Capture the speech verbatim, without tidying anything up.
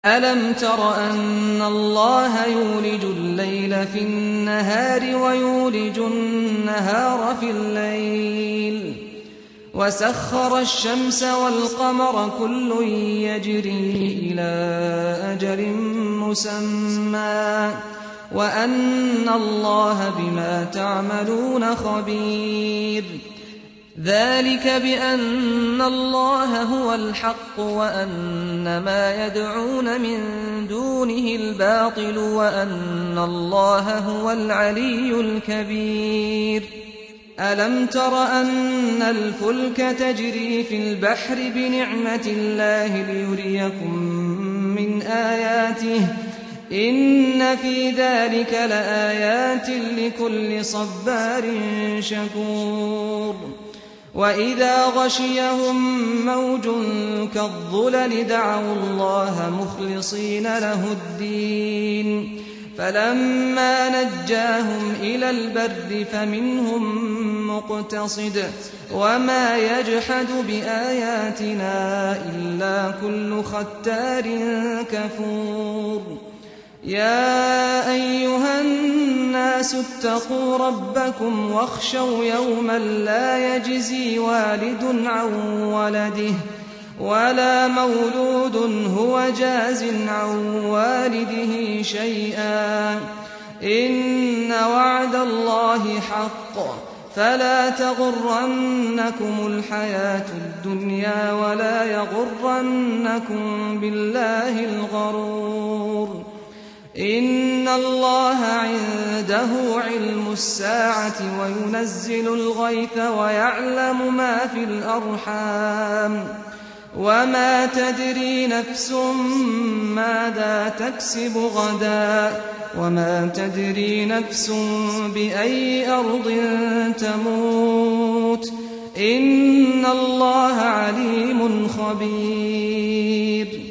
أَلَمْ تَرَ أَنَّ اللَّهَ يُولِجُ اللَّيْلَ في النَّهَارِ وَيُولِجُ النَّهَارَ في اللَّيْلِ وَسَخَّرَ الشَّمْسَ وَالْقَمَرَ كُلٌّ يَجْرِي إِلَىٰ أَجَلٍ مُّسَمًّى وَأَنَّ اللَّهَ بِمَا تَعْمَلُونَ خَبِيرٌ. ذَلِكَ بِأَنَّ اللَّهَ هُوَ الْحَقُّ وَأَنَّ مَا يَدْعُونَ مِن دُونِهِ الْبَاطِلُ وَأَنَّ اللَّهَ هُوَ الْعَلِيُّ الْكَبِيرُ. أَلَمْ تَرَ أَنَّ الْفُلْكَ تَجْرِي فِي الْبَحْرِ بِنِعْمَتِ اللَّهِ لِيُرِيَكُم مِّنْ آيَاتِهِ ۚ إِنَّ فِي ذَلِكَ لَآيَاتٍ لِّكُلِّ صَبَّارٍ شَكُورٍ. وَإِذَا غَشِيَهُم مَّوْجٌ كَالظُّلَلِ دَعَوُا اللَّهَ مُخْلِصِينَ لَهُ الدِّينَ فَلَمَّا نَجَّاهُمْ إِلَى الْبَرِّ فَمِنْهُم مُّقْتَصِدٌ وَمَا يَجْحَدُ بِآيَاتِنَا إِلَّا كُلُّ خَتَّارٍ كَفُورٍ. يَا أَيُّهَا النَّاسُ اتَّقُوا رَبَّكُمْ وَاخْشَوْا يَوْمًا لَّا يَجْزِي وَالِدٌ عَن وَلَدِهِ وَلَا مَوْلُودٌ هُوَ جَازٍ عَن وَالِدِهِ شَيْئًا ۚ إِنَّ وَعْدَ اللَّهِ حَقٌّ فَلَا تَغُرَّنَّكُمُ الْحَيَاةُ الدُّنْيَا وَلَا يَغُرَّنَّكُم بِاللَّهِ الْغَرُورُ. إِنَّ اللَّهَ عِندَهُ عِلْمُ السَّاعَةِ وَيُنَزِّلُ الْغَيْثَ وَيَعْلَمُ مَا فِي الْأَرْحَامِ ۖ وَمَا تَدْرِي نَفْسٌ مَّاذَا تَكْسِبُ غَدًا وَمَا تَدْرِي نَفْسٌ بِأَيِّ أَرْضٍ تَمُوتُ ۚ إِنَّ اللَّهَ عَلِيمٌ خَبِيرٌ.